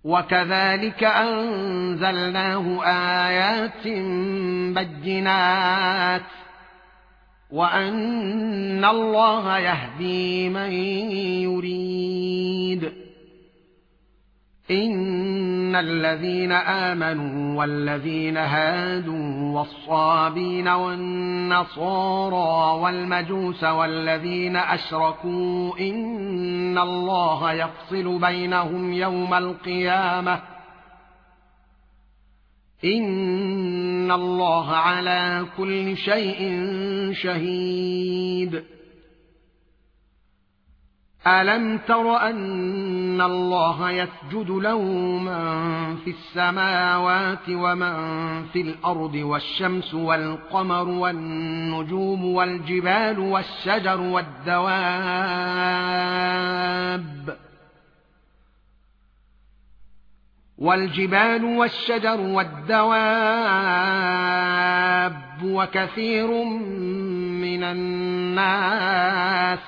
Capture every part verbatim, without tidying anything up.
وكذلك أنزلناه آيات بينات وأن الله يهدي من يريد. إن الذين آمنوا والذين هادوا والصابين والنصارى والمجوس والذين أشركوا إن الله يفصل بينهم يوم القيامة إن الله على كل شيء شهيد. ألم تر أن الله يسجد له من في السماوات ومن في الأرض والشمس والقمر والنجوم والجبال والشجر والدواب والجبال والشجر والدواب وكثير من الناس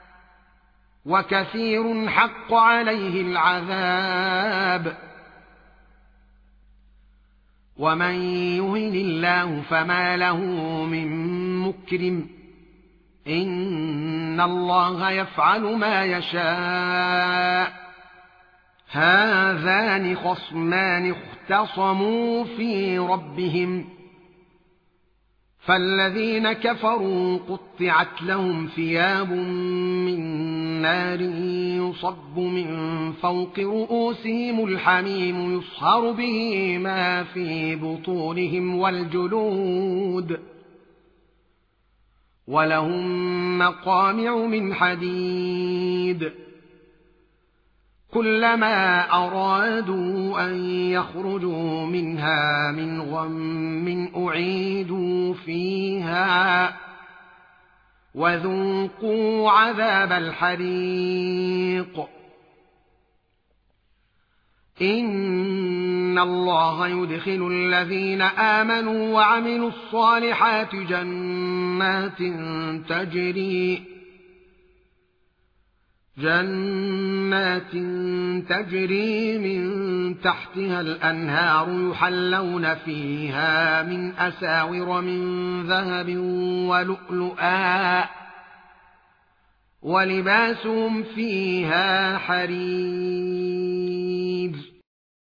وكثير حق عليه العذاب. ومن يهن الله فما له من مكرم إن الله يفعل ما يشاء. هذان خصمان اختصموا في ربهم فالذين كفروا قطعت لهم ثياب من نار يصب من فوق رؤوسهم الحميم يصهر به ما في بطونهم والجلود ولهم مقامع من حديد كلما أرادوا أن يخرجوا منها من غم أعيدوا فيها وذوقوا عذاب الحريق. إن الله يدخل الذين آمنوا وعملوا الصالحات جنات تجري جنات تجري من تحتها الأنهار يحلون فيها من أساور من ذهب ولؤلؤا ولباسهم فيها حرير.